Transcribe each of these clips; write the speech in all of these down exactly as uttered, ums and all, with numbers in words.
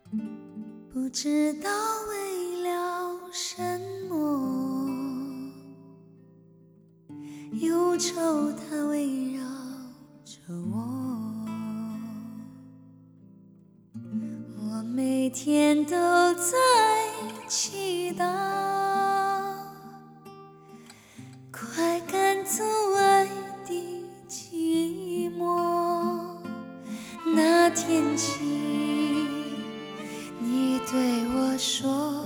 不知道为了什么，忧愁它围绕着我，我每天都在祈祷，快赶走爱的寂寞。那天起，你对我说，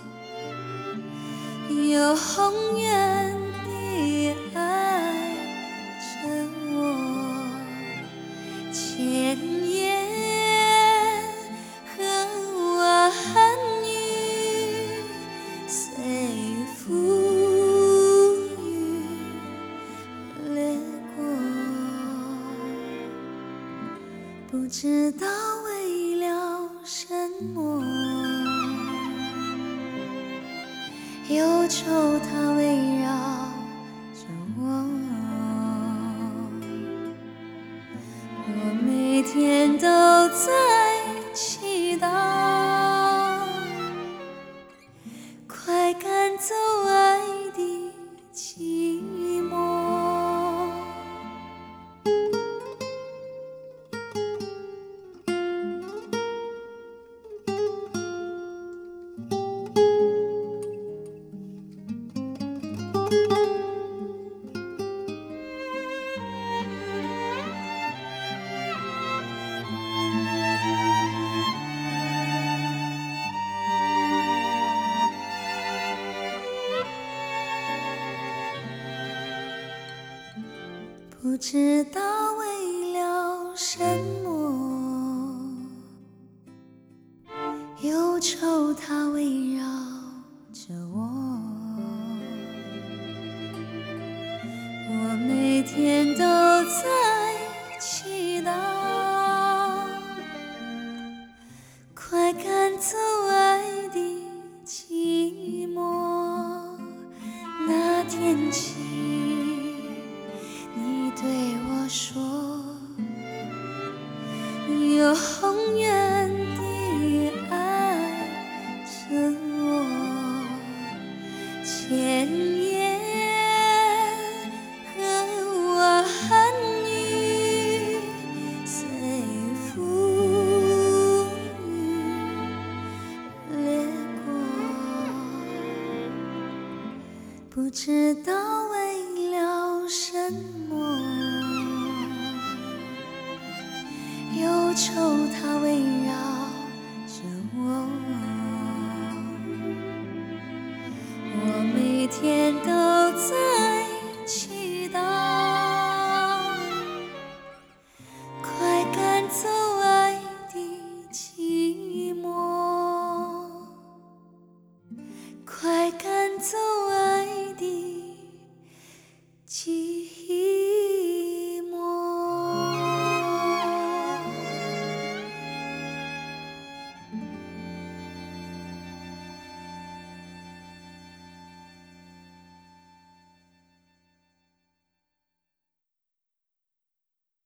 永远的爱着我，千言和万语随风雨掠过，不知道为了什么，忧愁它围绕着我，我每天都在祈祷，快赶走爱的寂寞。不知道为了什么，忧愁它围绕着我，我每天都在祈祷，快赶走爱的寂寞。那天起，你对我说，永远的爱着我，千言和万语随风雨掠过，不知道为了什么，忧愁它围绕着我。